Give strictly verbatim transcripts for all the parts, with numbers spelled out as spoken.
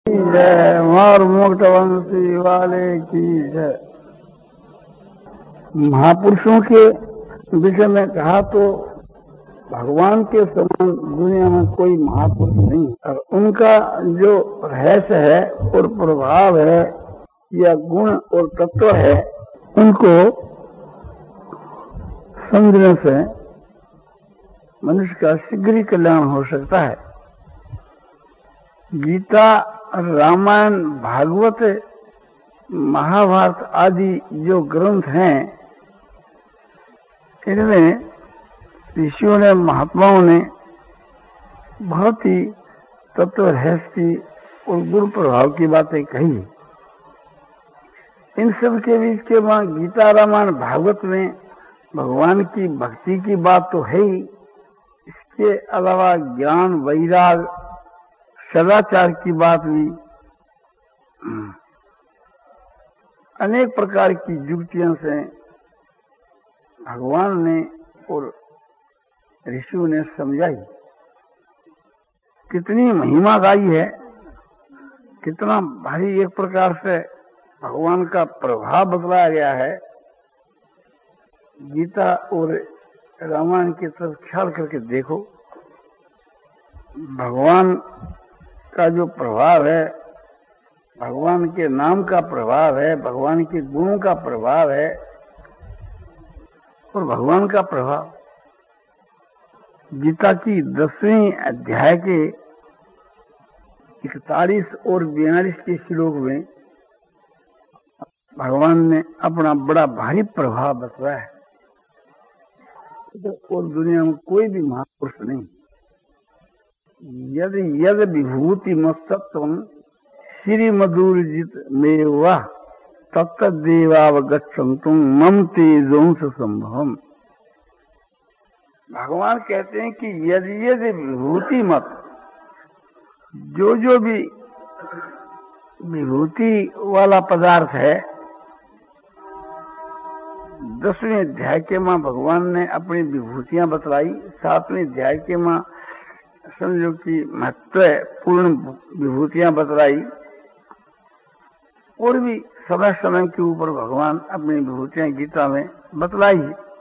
जय मोर मुक्तवंशी वाले की जय। महापुरुषों के विषय में कहा तो भगवान के समान दुनिया में कोई महापुरुष नहीं, और उनका जो रहस्य है और प्रभाव है या गुण और तत्व है, उनको समझने से मनुष्य का शीघ्र ही कल्याण हो सकता है। गीता, रामायण, भागवत, महाभारत आदि जो ग्रंथ हैं, इनमें ऋषियों ने, महात्माओं ने बहुत ही तत्व रहस्य की और गुरु प्रभाव की बातें कही। इन सब के बीच के वहां गीता, रामायण, भागवत में भगवान की भक्ति की बात तो है ही, इसके अलावा ज्ञान, वैराग, सदाचार की बात भी, अनेक प्रकार की युक्तियों से भगवान ने और ऋषियों ने समझाई। कितनी महिमा गाई है, कितना भारी एक प्रकार से भगवान का प्रभाव बतलाया गया है। गीता और रामायण की तरफ ख्याल करके देखो, भगवान का जो प्रभाव है, भगवान के नाम का प्रभाव है, भगवान के गुणों का प्रभाव है, और भगवान का प्रभाव गीता की दसवीं अध्याय के इकतालीस और बयालीस के श्लोक में भगवान ने अपना बड़ा भारी प्रभाव बतलाया है। और दुनिया में कोई भी महापुरुष नहीं। यद यद विभूति मस्तत्वं श्री मधुरजित मेवा तत्त देवावगच्छन्तुम मम तेजोंस संभवम्। भगवान कहते हैं कि यदि यदि विभूति मत, जो जो भी विभूति वाला पदार्थ है, दसवें अध्याय के मां भगवान ने अपनी विभूतियां बतलाई, सातवें अध्याय के मां समझो कि महत्वपूर्ण विभूतियां बतलाई, और भी समय समय के ऊपर भगवान अपनी विभूतियां गीता में बतलाई।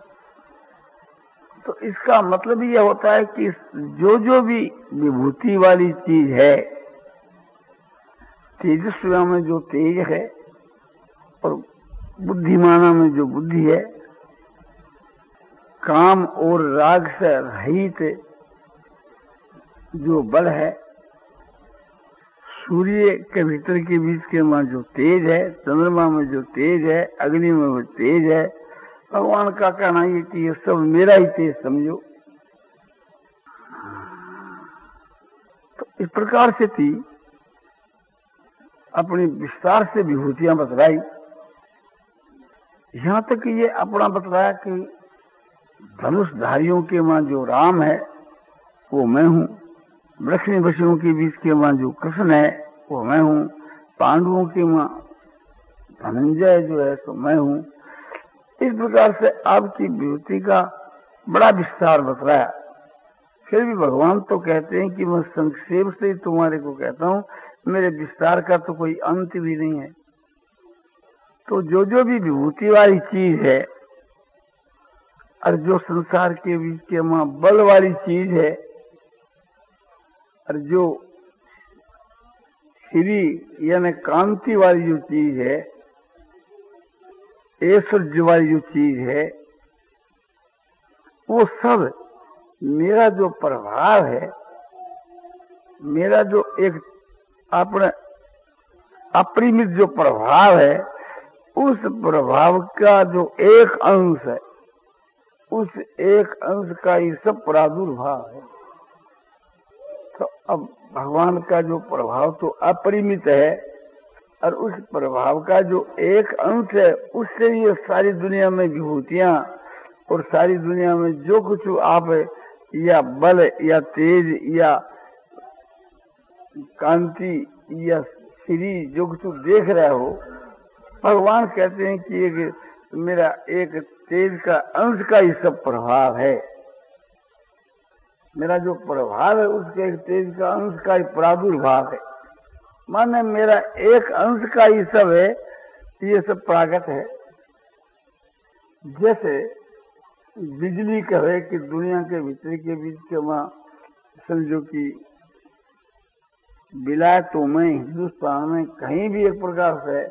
तो इसका मतलब यह होता है कि जो जो भी विभूति वाली चीज है, तेजस्वी में जो तेज है और बुद्धिमाना में जो बुद्धि है, काम और राग से रहित जो बल है, सूर्य के भीतर के बीच के में जो तेज है, चंद्रमा में जो तेज है, अग्नि में वो तेज है, भगवान का कहना है कि ये सब मेरा ही तेज समझो। तो इस प्रकार से थी अपनी विस्तार से विभूतियां बतलाई। यहां तक कि ये अपना बतलाया कि धनुषधारियों के मां जो राम है वो मैं हूं, वृक्षनिवासियों के बीच के मां जो कृष्ण है वो मैं हूं, पांडवों के मां धनंजय जो है तो मैं हूं। इस प्रकार से आपकी विभूति का बड़ा विस्तार बतलाया। फिर भी भगवान तो कहते हैं कि मैं संक्षेप से ही तुम्हारे को कहता हूं, मेरे विस्तार का तो कोई अंत भी नहीं है। तो जो जो भी विभूति वाली चीज है, और जो संसार के बीच के मां बल वाली चीज है, और जो श्री यानी कांति वाली जो चीज है, ऐश्वर्य वाली जो चीज है, वो सब मेरा जो प्रभाव है, मेरा जो एक अपने अपरिमित जो प्रभाव है, उस प्रभाव का जो एक अंश है, उस एक अंश का ही सब प्रादुर्भाव है। तो अब भगवान का जो प्रभाव तो अपरिमित है, और उस प्रभाव का जो एक अंश है, उससे ये सारी दुनिया में विभूतियां और सारी दुनिया में जो कुछ आप या बल या तेज या कांति या श्री जो कुछ देख रहे हो, भगवान कहते हैं कि एक मेरा एक तेज का अंश का ही सब प्रभाव है। मेरा जो प्रभाव है उसके एक तेज का अंश का ही प्रादुर्भाव है। माने मेरा एक अंश का ही सब है, ये सब प्रागत है। जैसे बिजली कहे कि दुनिया के भीतर के बीच के वहां समझो कि विलायतों में, हिंदुस्तान में कहीं भी एक प्रकार से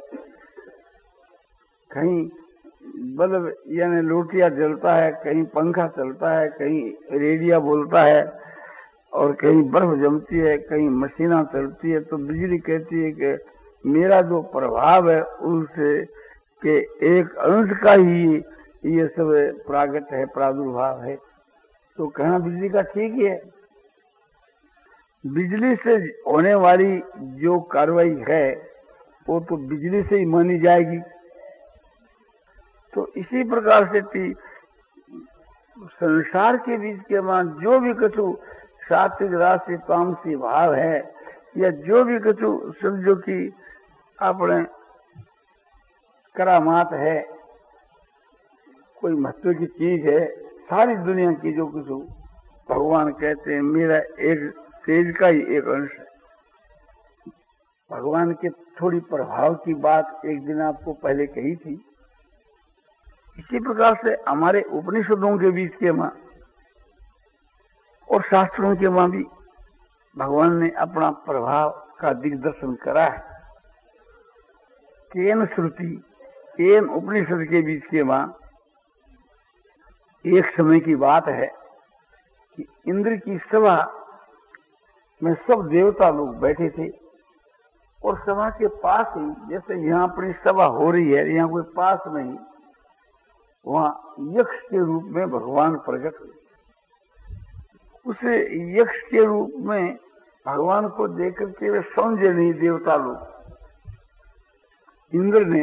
कहीं बल्ब यानी लोटिया जलता है, कहीं पंखा चलता है, कहीं रेडिया बोलता है और कहीं बर्फ जमती है, कहीं मशीना चलती है, तो बिजली कहती है कि मेरा जो प्रभाव है उससे के एक अंश का ही ये सब प्रागट है, प्रादुर्भाव है। तो कहना बिजली का ठीक ही है। बिजली से होने वाली जो कार्रवाई है वो तो बिजली से ही मानी जाएगी। तो इसी प्रकार से संसार के बीच के मान जो भी कछु सात्विक राशि तामसी भाव है या जो भी कछु समझो कि अपने करामात है, कोई महत्व की चीज है, सारी दुनिया की जो कुछ भगवान कहते हैं मेरा एक तेज का ही एक अंश है। भगवान के थोड़ी प्रभाव की बात एक दिन आपको पहले कही थी। इसी प्रकार से हमारे उपनिषदों के बीच के मां और शास्त्रों के मां भी भगवान ने अपना प्रभाव का दिग्दर्शन करा है। केन श्रुति केन उपनिषद के बीच के मां एक समय की बात है कि इंद्र की सभा में सब देवता लोग बैठे थे और सभा के पास ही, जैसे यहाँ अपनी सभा हो रही है, यहाँ कोई पास नहीं, वहां यक्ष के रूप में भगवान प्रकट हुए। उसे यक्ष के रूप में भगवान को देखकर के वे समझे नहीं देवता लोग। इंद्र ने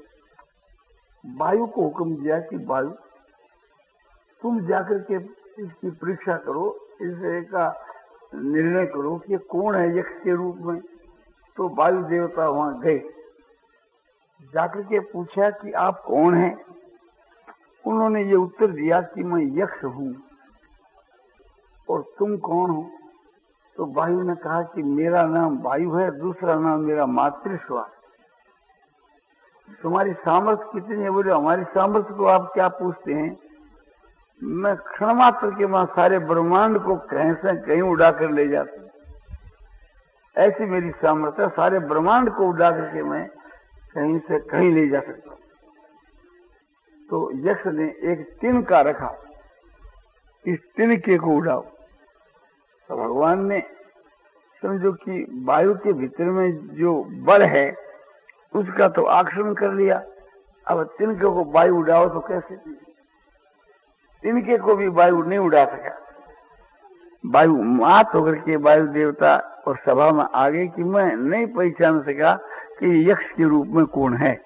वायु को हुक्म दिया कि वायु तुम जाकर के इसकी परीक्षा करो, इसका निर्णय करो कि कौन है यक्ष के रूप में। तो वायु देवता वहां गए, जाकर के पूछा कि आप कौन हैं। उन्होंने ये उत्तर दिया कि मैं यक्ष हूं और तुम कौन हो। तो वायु ने कहा कि मेरा नाम वायु है, दूसरा नाम मेरा मातृश्वा। तुम्हारी सामर्थ्य कितनी है? बोले हमारी सामर्थ्य को आप क्या पूछते हैं, मैं क्षण मात्र के वहां सारे ब्रह्मांड को कहीं से कहीं उड़ा कर ले जाता हूं। ऐसी मेरी सामर्थ्य, सारे ब्रह्मांड को उड़ा करके मैं कहीं से कहीं ले जा सकता हूं। तो यक्ष ने एक तिनका रखा, इस तिनके को उड़ाओ। तो भगवान ने समझो कि वायु के भीतर में जो बल है उसका तो आकर्षण कर लिया। अब तिनके को वायु उड़ाओ तो कैसे? तिनके को भी वायु नहीं उड़ा सका। वायु मात होकर के वायु देवता और सभा में आ गए कि मैं नहीं पहचान सका कि यक्ष के रूप में कौन है।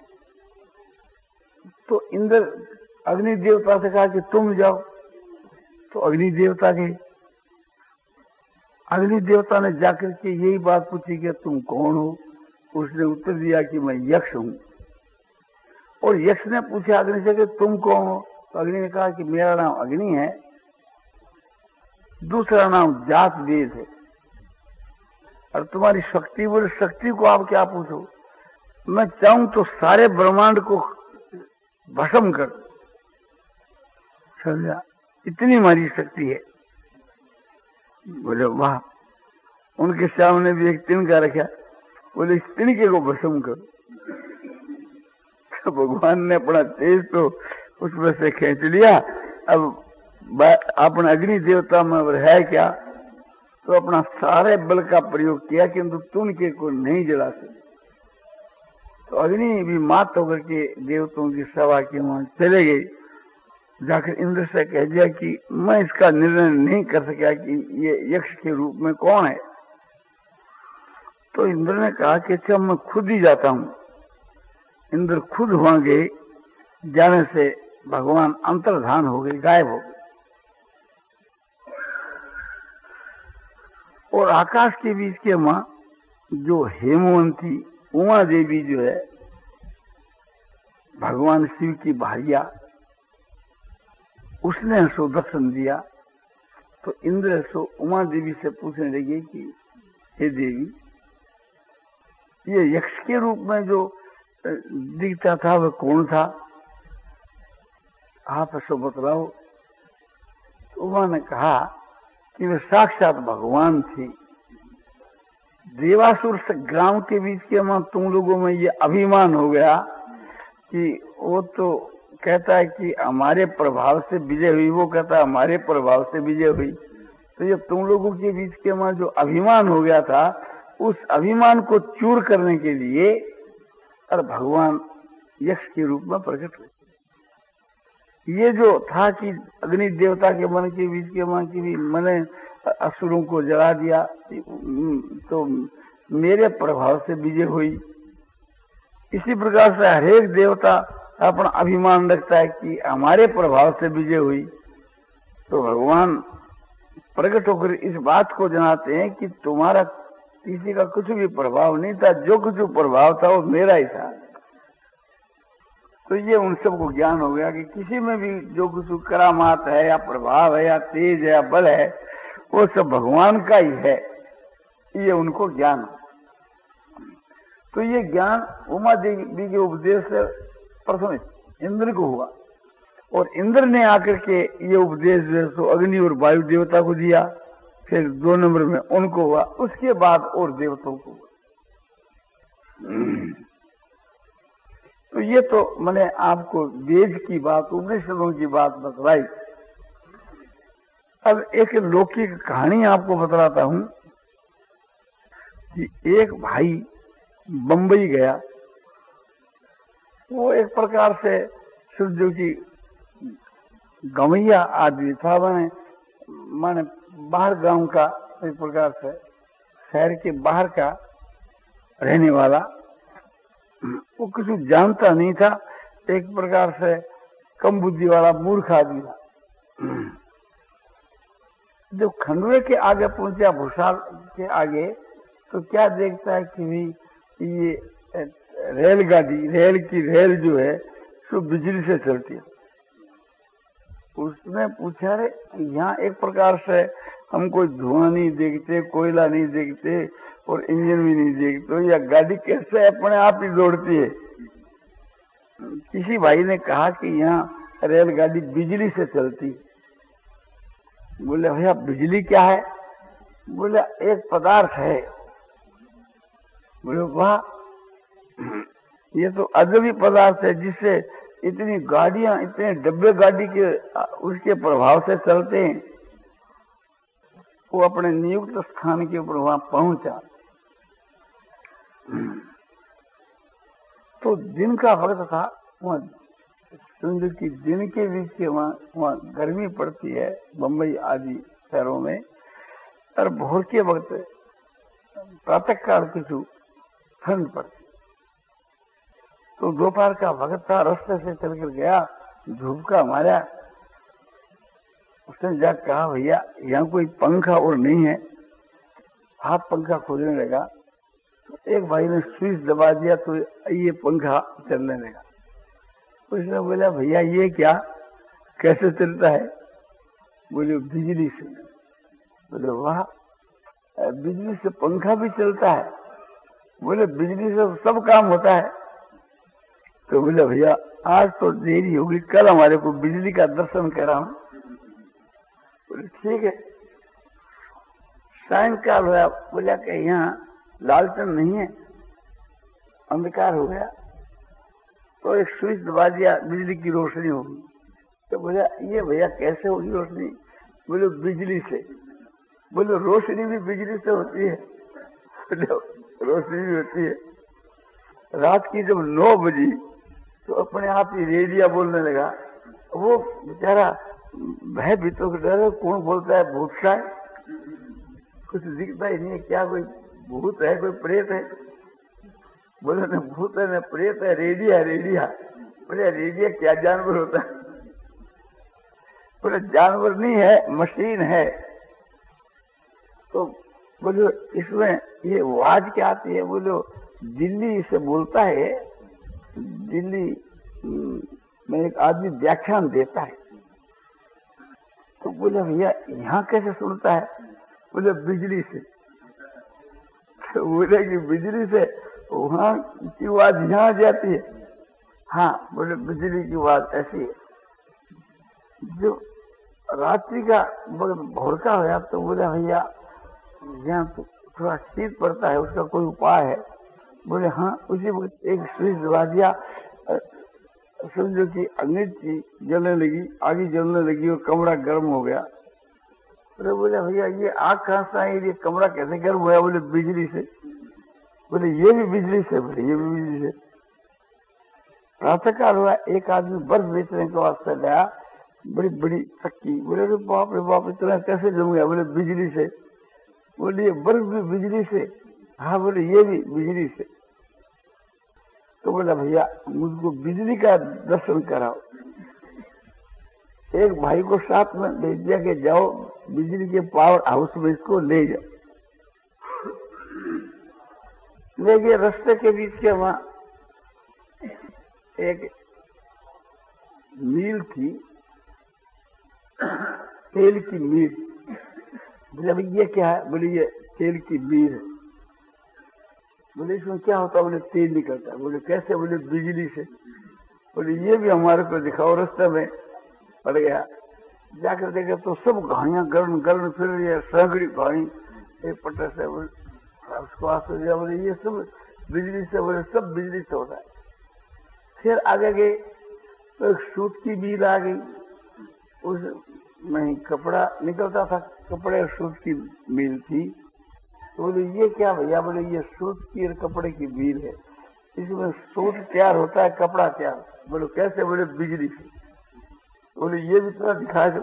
तो इंद्र अग्नि देवता से कहा कि तुम जाओ। तो अग्नि देवता गए। अग्नि देवता ने जाकर के यही बात पूछी कि तुम कौन हो। उसने उत्तर दिया कि मैं यक्ष हूं। और यक्ष ने पूछा अग्नि से कि तुम कौन हो। तो अग्नि ने कहा कि मेरा नाम अग्नि है, दूसरा नाम जात वेद है, और तुम्हारी शक्ति, बोले शक्ति को आप क्या पूछो, मैं चाहूं तो सारे ब्रह्मांड को भस्म कर, समझा, इतनी हमारी शक्ति है। बोले वाह। उनके सामने भी एक तिनका रखा, बोले इस तिनके को भस्म करो। तो भगवान ने अपना तेज तो उसमें से खींच लिया। अब अपना अग्नि देवता में है क्या, तो अपना सारे बल का प्रयोग किया किंतु तिनके को नहीं जला सके। तो अग्नि भी मात होकर के देवताओं की सभा के वहां चले गई। जाकर इंद्र से कह दिया कि मैं इसका निर्णय नहीं कर सका कि ये यक्ष के रूप में कौन है। तो इंद्र ने कहा कि अच्छा मैं खुद ही जाता हूं। इंद्र खुद वहां गए। जाने से भगवान अंतर्धान हो गए, गायब हो गए। और आकाश के बीच के मां जो हेमवंती उमा देवी जो है, भगवान शिव की भारिया, उसने सो दर्शन दिया। तो इंद्र सो उमा देवी से पूछने लगे कि हे देवी, ये यक्ष के रूप में जो दिखता था वह कौन था, आप ऐसा बतलाओ। तो उन्होंने कहा कि वे साक्षात भगवान थी। देवासुर संग्राम के बीच के मां तुम लोगों में ये अभिमान हो गया कि वो तो कहता है कि हमारे प्रभाव से विजय हुई, वो कहता है हमारे प्रभाव से विजय हुई। तो ये तुम लोगों के बीच के मां जो अभिमान हो गया था, उस अभिमान को चूर करने के लिए और भगवान यक्ष के रूप में प्रकट हुए। ये जो था कि अग्नि देवता के मन के बीच के मां की भी मैंने असुरों को जला दिया, तो मेरे प्रभाव से विजय हुई। इसी प्रकार से हरेक देवता अपना अभिमान रखता है कि हमारे प्रभाव से विजय हुई। तो भगवान प्रकट होकर इस बात को जनाते हैं कि तुम्हारा किसी का कुछ भी प्रभाव नहीं था, जो कुछ प्रभाव था वो मेरा ही था। तो ये उन सबको ज्ञान हो गया कि किसी में भी जो कुछ करामात है या प्रभाव है या तेज है या बल है, वो सब भगवान का ही है। ये उनको ज्ञान। तो ये ज्ञान उमा देवी के उपदेश से प्रथम इंद्र को हुआ, और इंद्र ने आकर के ये उपदेश जो है सो अग्नि और वायु देवता को दिया। फिर दो नंबर में उनको हुआ, उसके बाद और देवताओं को हुआ। तो ये तो मैंने आपको वेद की बात, उपनिषदों की बात बतलाई। अब एक लौकिक कहानी आपको बतलाता हूं कि एक भाई बंबई गया। वो एक प्रकार से सूर्य की गवैया आदमी था, मैंने माने बाहर गांव का, एक प्रकार से शहर के बाहर का रहने वाला। वो कुछ जानता नहीं था, एक प्रकार से कम बुद्धि वाला मूर्ख आदमी था। जब खंडवे के आगे पहुंचा, भूसाल के आगे, तो क्या देखता है कि भी ये रेलगाड़ी, रेल की रेल जो है सो बिजली से चलती है। उसने पूछा, रे यहाँ एक प्रकार से हम कोई धुआं नहीं देखते, कोयला नहीं देखते और इंजन भी नहीं देखते, तो यह गाड़ी कैसे अपने आप ही दौड़ती है। किसी भाई ने कहा कि यहाँ रेलगाड़ी बिजली से चलती। बोले भैया बिजली क्या है? बोले एक पदार्थ है। बोले वाह, ये तो अजबी पदार्थ है जिससे इतनी गाड़ियां, इतने डब्बे गाड़ी के उसके प्रभाव से चलते हैं। वो अपने नियुक्त स्थान के ऊपर वहां पहुंचा। तो दिन का वक्त था, वहां समझो कि दिन के बीच के वहां वहां गर्मी पड़ती है बंबई आदि शहरों में, और भोर के वक्त प्रातः काल कुछ ठंड पड़ती। तो दोपहर का वक्त था, रास्ते से चलकर गया, धूप का मारा। उसने जाकर कहा भैया यहाँ कोई पंखा और नहीं है। हाथ पंखा खोलने लगा, तो एक भाई ने स्विच दबा दिया, तो ये पंखा चलने लगा। उसने बोला भैया ये क्या, कैसे चलता है? बोले बिजली से। बोले वाह, बिजली से पंखा भी चलता है? बोले बिजली से सब काम होता है। तो बोले भैया आज तो देरी होगी, कल हमारे को बिजली का दर्शन कराओ। बोले ठीक है। सायंकाल हुआ, बोला कि यहाँ लालटेन नहीं है, अंधकार हो गया। तो एक स्विच दबा दिया, बिजली की रोशनी होगी। तो बोला ये भैया कैसे होगी रोशनी? बोले बिजली से। बोले रोशनी भी बिजली से होती है? बोले रोशनी भी होती है। रात की जब नौ बजी तो अपने आप ही रेडिया बोलने लगा। वो बेचारा भय भीतों के डर, कौन बोलता है? भूत सा है, कुछ दिखता ही नहीं है। क्या कोई भूत है, कोई प्रेत है? बोले न भूत है न प्रेत है, रेडिया है रेडिया। बोले रेडिया क्या जानवर होता है? बोले जानवर नहीं है, मशीन है। तो बोलो इसमें ये आवाज क्या आती है? बोलो दिल्ली इसे बोलता है, दिल्ली में एक आदमी व्याख्यान देता है। तो बोले भैया यहाँ कैसे सुनता है? बोले बिजली से। तो बोले कि बिजली से वहां की आवाज यहाँ जाती है। हाँ, बोले बिजली की आवाज ऐसी है। जो रात्रि का भोरका हो तो बोले भैया यहाँ तो थोड़ा शीत पड़ता है, उसका कोई उपाय है? बोले हाँ, उसी वक्त एक स्विच दबा दिया, समझो कि अग्नि जलने लगी, आगे जलने लगी और कमरा गर्म हो गया। तो बोले भैया ये आग कहाँ से आई, ये कमरा कैसे गर्म हुआ? बोले बिजली से। बोले ये भी बिजली से? बोले ये भी बिजली से। प्रातःकाल हुआ, एक आदमी बर्फ बेचने के वास्ते गया, बड़ी बड़ी चक्की। बोले अरे बाप रे बाप, इतना कैसे जम गया? बोले बिजली से। बोले ये बर्फ भी बिजली से? हाँ। बोले ये भी बिजली से। तो बोला भैया मुझको बिजली का दर्शन कराओ। एक भाई को साथ में भेज दिया कि जाओ बिजली के पावर हाउस में इसको ले जाओ। ले गए, रास्ते के बीच के वहां एक मील थी, तेल की मील। बोले भाई ये क्या है? बोले ये तेल की मील है। बोले इसमें क्या होता है? बोले तेल निकलता है। बोले कैसे? बोले बिजली से। बोले ये भी हमारे को दिखाओ। रास्ते में पड़ गया, जाकर देखे तो सब घाड़ियां गर्म गर्म फिर रही है, सैकड़ी घाड़ी एक पट्टे से। उसको आंसू दिया, बोले ये सब बिजली से? बोले सब बिजली से होता है। फिर आगे गए तो एक सूत की मील आ गई, उसमें कपड़ा निकलता था, कपड़े और सूत की मील थी। तो बोले ये क्या भैया? बोले ये सूत की और कपड़े की मील है, इसमें सूत तैयार होता है, कपड़ा तैयार। बोले कैसे? बोले बिजली से। बोले ये भी थोड़ा दिखा दो।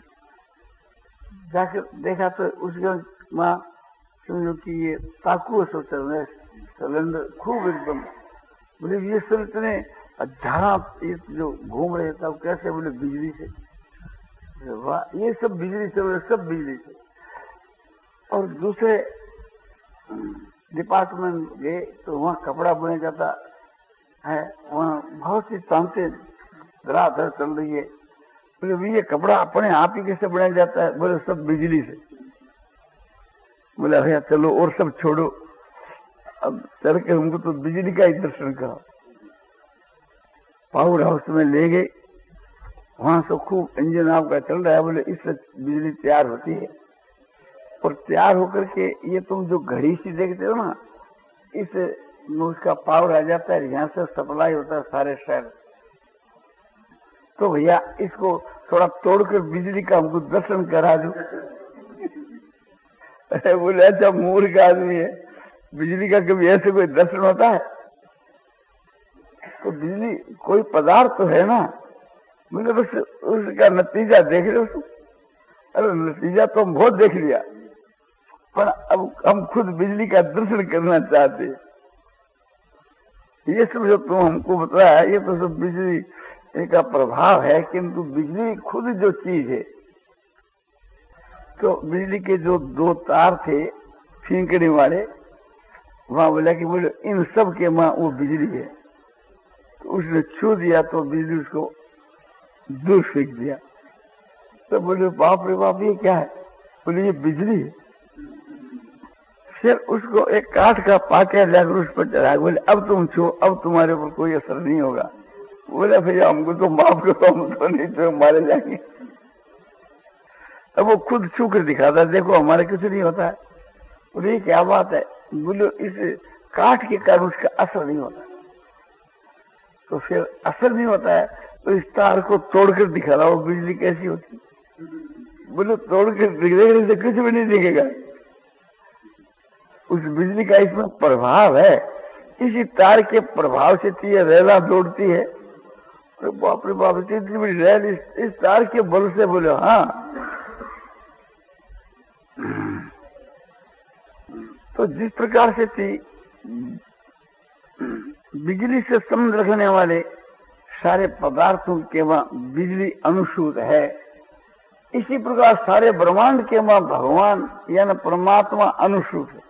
जाकर देखा तो उसके माँ समझो कि ये ताकू सोचल सिलेंडर खूब एकदम। बोले ये सब इतने झाड़ा जो घूम रहे था कैसे? बोले बिजली से। वाह, ये सब बिजली से? बोले सब बिजली से। और दूसरे डिपार्टमेंट गए तो वहाँ कपड़ा बुना जाता है, वहाँ बहुत सी तांते धराधर चल रही है। बोले ये कपड़ा अपने आप ही कैसे बनाया जाता है? बोले सब बिजली से। बोले भैया चलो और सब छोड़ो, अब चल के हमको तो बिजली का ही दर्शन कराओ। पावर हाउस में ले गए, वहां से खूब इंजन आपका चल रहा है। बोले इससे बिजली तैयार होती है, और तैयार होकर के ये तुम जो घड़ी सी देखते हो ना, इससे उसका पावर आ जाता है, यहाँ से सप्लाई होता है सारे शहर। तो भैया इसको थोड़ा तोड़कर बिजली का हमको दर्शन करा दो। बोले अच्छा मूर्ख आदमी है, बिजली का कभी ऐसे कोई दर्शन होता है? तो बिजली कोई पदार्थ तो है ना। बोले बस उसका नतीजा देख लो। अरे नतीजा तो हम बहुत देख लिया, पर अब हम खुद बिजली का दर्शन करना चाहते। ये सब जो तुम हमको बताया ये तो सब बिजली का प्रभाव है, किंतु बिजली खुद जो चीज है, तो बिजली के जो दो तार थे फींकने वाले, वहां बोला कि बोले इन सब के मां वो बिजली है। तो उसने छू दिया तो बिजली उसको दूर फेंक दिया। तो बोले बाप रे बाप ये क्या है? बोले ये बिजली है। फिर उसको एक काठ का पाटिया लाकर उस पर चढ़ा। बोले अब तुम छो, अब तुम्हारे ऊपर कोई असर नहीं होगा। बोले भैया हमको तो माफ करो, हम तो नहीं तो मारे जाएंगे। अब वो खुद छू कर दिखाता, देखो हमारे कुछ नहीं होता है। बोले क्या बात है? बोले इस काठ के कारण उसका असर नहीं होता। तो फिर असर नहीं होता है तो इस तार को तोड़कर दिखा रहा हो बिजली कैसी होती। बोले तोड़कर दिखने से कुछ भी नहीं दिखेगा, उस बिजली का इसमें प्रभाव है, इसी तार के प्रभाव से ये रेला दौड़ती है। तो बाप रे बाप इतनी बड़ी रेल इस, इस तार के बल से। बोले हाँ। तो जिस प्रकार से थी बिजली से संबंध रखने वाले सारे पदार्थों के वहां बिजली अनुसूत है, इसी प्रकार सारे ब्रह्मांड के वहां भगवान यानी परमात्मा अनुसूत है।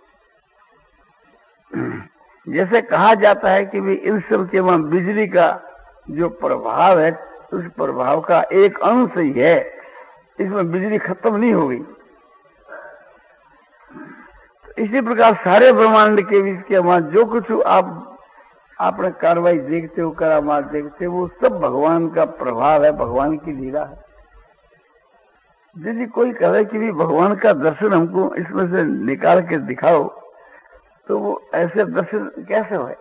जैसे कहा जाता है कि भी इन सब के वहां बिजली का जो प्रभाव है, उस प्रभाव का एक अंश ही है, इसमें बिजली खत्म नहीं हो गई। इसी प्रकार सारे ब्रह्मांड के बीच के वहां जो कुछ आप आपने कार्रवाई देखते हो, करामात देखते हो, वो सब भगवान का प्रभाव है, भगवान की लीला है। यदि कोई कहे कि भी भगवान का दर्शन हमको इसमें से निकाल के दिखाओ, तो वो ऐसे दर्शन कैसे हो?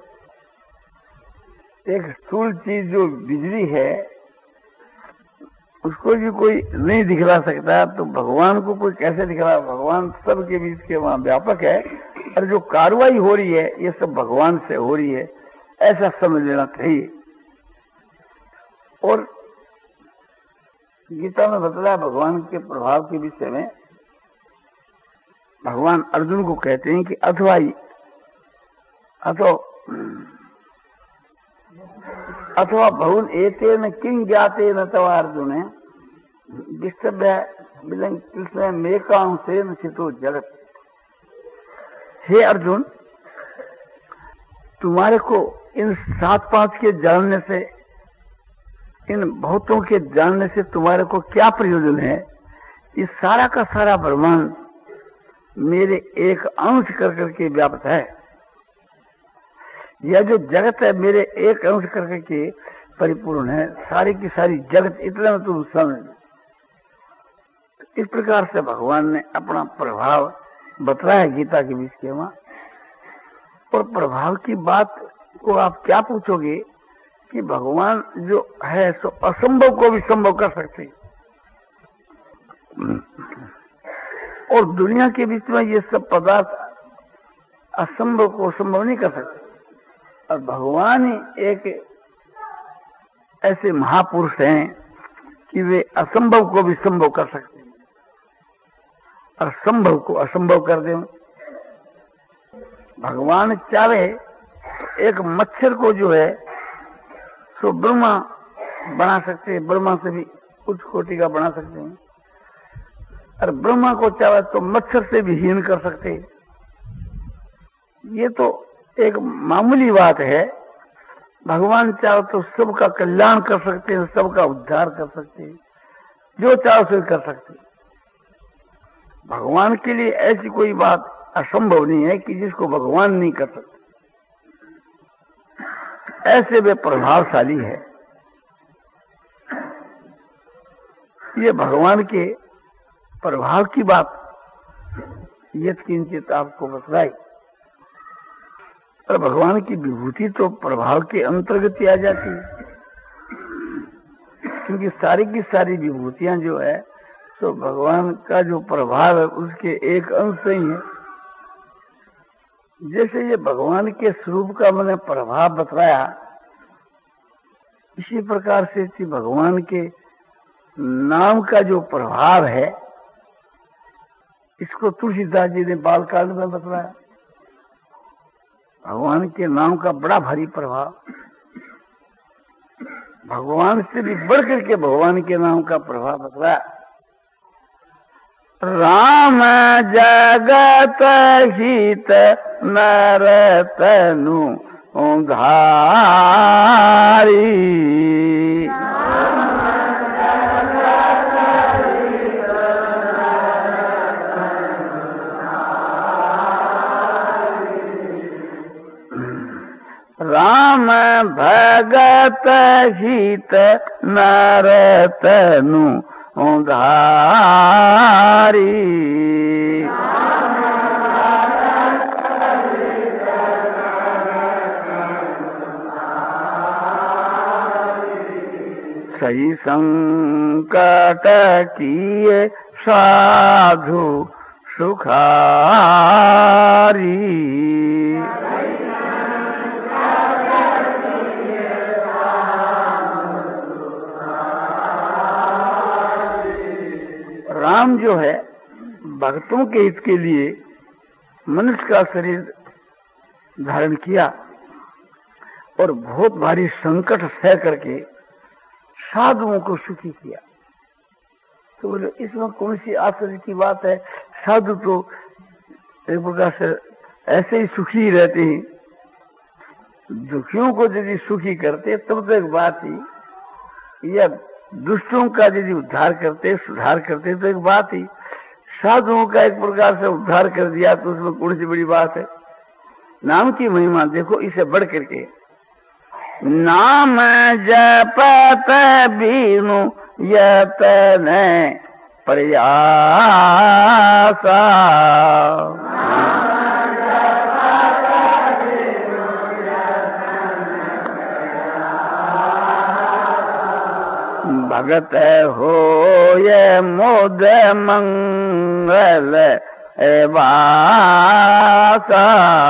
एक स्थूल चीज जो बिजली है उसको भी कोई नहीं दिखला सकता, तो भगवान को कोई कैसे दिखला? भगवान सबके बीच के वहां व्यापक है, और जो कार्रवाई हो रही है ये सब भगवान से हो रही है, ऐसा समझ लेना चाहिए। और गीता में बतलाया भगवान के प्रभाव के विषय में, भगवान अर्जुन को कहते हैं कि अथवा अथवा अथवा बहुन एते न किं ज्ञाते न तवा अर्जुन विस्तव्य कृष्ण मेकांशे न चितो जगत। हे अर्जुन, तुम्हारे को इन सात पांच के जानने से, इन बहुतों के जानने से तुम्हारे को क्या प्रयोजन है? ये सारा का सारा ब्रह्मांड मेरे एक अंश कर करके व्याप्त है। यह जो जगत है मेरे एक अंश कर करके परिपूर्ण है, सारी की सारी जगत, इतना में तुम समझ। इस प्रकार से भगवान ने अपना प्रभाव बतलाया गीता के बीच के वहां। और प्रभाव की बात को आप क्या पूछोगे कि भगवान जो है सो असंभव को भी संभव कर सकते, और दुनिया के बीच में ये सब पदार्थ असंभव को संभव नहीं कर सकते। और भगवान ही एक ऐसे महापुरुष हैं कि वे असंभव को भी संभव कर सकते हैं और संभव को असंभव कर दें। भगवान चाहे एक मच्छर को जो है सो ब्रह्मा बना सकते हैं, ब्रह्मा से भी उच्च कोटि का बना सकते हैं, और ब्रह्मा को चाहे तो मच्छर से भी हीन कर सकते हैं। ये तो एक मामूली बात है। भगवान चाहे तो सबका कल्याण कर सकते हैं, सबका उद्धार कर सकते हैं, जो चाहे सो कर सकते हैं। भगवान के लिए ऐसी कोई बात असंभव नहीं है कि जिसको भगवान नहीं कर सकते। ऐसे वे प्रभावशाली है। ये भगवान के प्रभाव की बात यत्किंचित आपको बतलाई। और भगवान की विभूति तो प्रभाव के अंतर्गत ही आ जाती है, क्योंकि सारी की सारी विभूतियां जो है तो भगवान का जो प्रभाव है उसके एक अंश ही है। जैसे ये भगवान के स्वरूप का मैंने प्रभाव बतलाया, इसी प्रकार से कि भगवान के नाम का जो प्रभाव है इसको तुलसीदास जी ने बालकांड में बतलाया। भगवान के नाम का बड़ा भारी प्रभाव, भगवान से भी बढ़कर के भगवान के नाम का प्रभाव बतलाया। राम जगत हित नर तनु धारी, राम भगत हित नर तनु धारी, सही संकट किए साधु सुखारी, राम जो है भक्तों के हित के लिए मनुष्य का शरीर धारण किया और बहुत भारी संकट सह करके साधुओं को सुखी किया। तो बोले इसमें कौन सी आश्चर्य की बात है? साधु तो एक प्रकार से ऐसे ही सुखी रहते हैं, दुखियों को यदि सुखी करते तब तो एक बात ही, या दुष्टों का यदि उद्धार करते सुधार करते तो एक बात ही। साधुओं का एक प्रकार से उद्धार कर दिया तो उसमें कौन सी बड़ी बात है। नाम की महिमा देखो इसे बढ़ करके, नाम जपत बीनु यतन प्रयासा, भगत होय मोद मंगल वासा।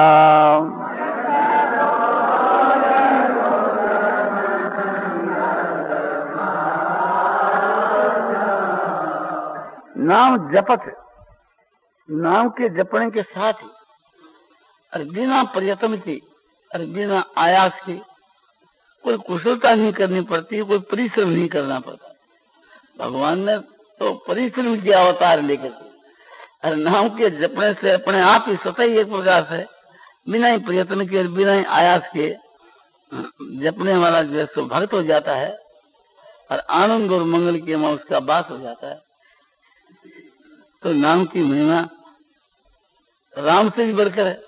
नाम जपत, नाम के जपने के साथ ही और बिना प्रयत्न के और बिना आयास के, कोई कुशलता नहीं करनी पड़ती, कोई परिश्रम नहीं करना पड़ता। भगवान ने तो परिश्रम किया अवतार लेकर के, और नाम के जपने से अपने आप ही स्वतः ही एक प्रकार से बिना ही प्रयत्न के बिना ही आयास के जपने वाला जो है सो भक्त हो जाता है और आनंद और मंगल के में उसका वास हो जाता है। तो नाम की महिमा राम से भी बढ़कर है।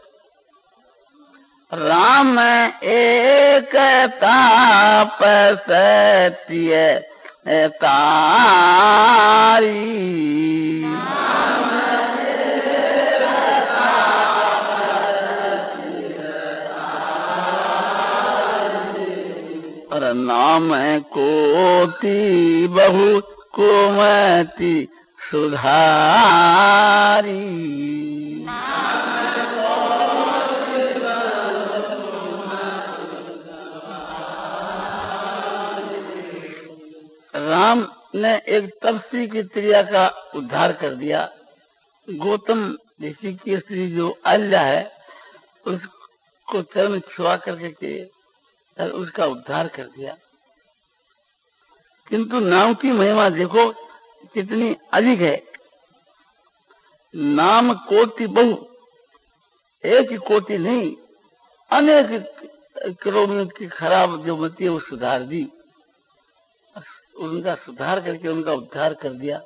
राम एक तापसत्य तारी, और नाम कोटि बहु कुमति सुधारी। राम ने एक तपस्वी की स्त्रिया का उद्धार कर दिया। गौतम ऋषि की स्त्री जो अल्ला है उसको चरण छुआ करके के और उसका उद्धार कर दिया। किंतु नाम की महिमा देखो कितनी अधिक है। नाम कोटि बहु, एक ही कोटि नहीं, अनेक करोड़ों की खराब जो मती है वो सुधार दी, उनका सुधार करके उनका उद्धार कर दिया।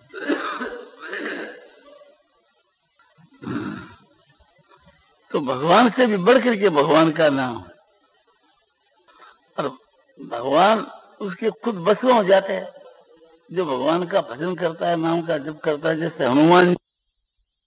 तो भगवान से भी बढ़ करके भगवान का नाम है, और भगवान उसके खुद बस में हो जाते हैं। जो भगवान का भजन करता है, नाम का जप करता है, जैसे हनुमान